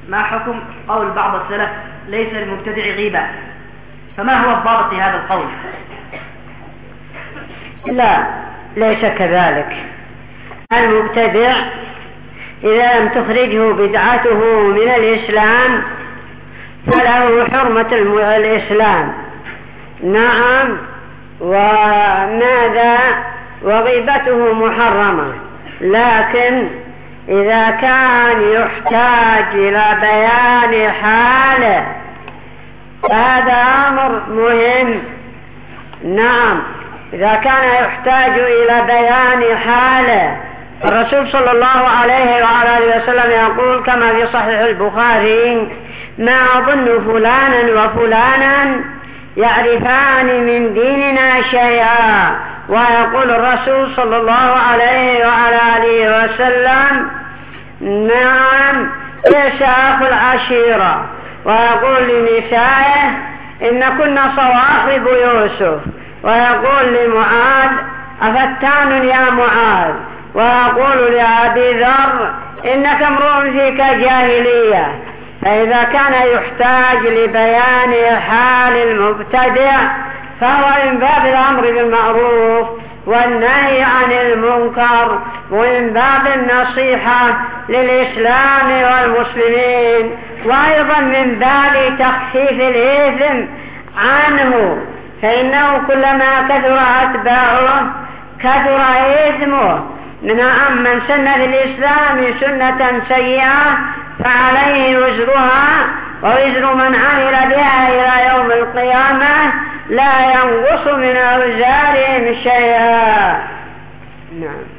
ما حكم قول بعض السلف ليس المبتدع غيبة؟ فما هو الضابط في هذا القول؟ لا، ليس كذلك. المبتدع إذا لم تخرجه بدعته من الإسلام فله حرمة الإسلام. نعم، وماذا؟ وغيبته محرمة. لكن إذا كان يحتاج إلى بيان حاله هذا أمر مهم. نعم، إذا كان يحتاج إلى بيان حاله، الرسول صلى الله عليه وعلى آله وسلم يقول كما في صحيح البخاري: ما أظن فلانا وفلانا يعرفان من ديننا شيئا. ويقول الرسول صلى الله عليه وعلى آله وسلم: نعم، ليس أخو العشيرة. ويقول لنسائه: إن كنا صواحب يوسف. ويقول لمعاذ: أفتان يا معاذ. ويقول لأبي ذر: إنك امرؤ فيك جاهلية. فإذا كان يحتاج لبيان حال المبتدع فهو من باب الأمر بالمعروف والنهي عن المنكر، ومن باب النصيحة للإسلام والمسلمين، وأيضا من باب تخفيف الإثم عنه، فإنه كلما كثر أتباعه كثر إثمه. من سن في الإسلام سنة سيئة فعليه وزرها ووزر من عمل بها إلى يوم القيامة لا ينقص من أوزارهم شيئا. نعم.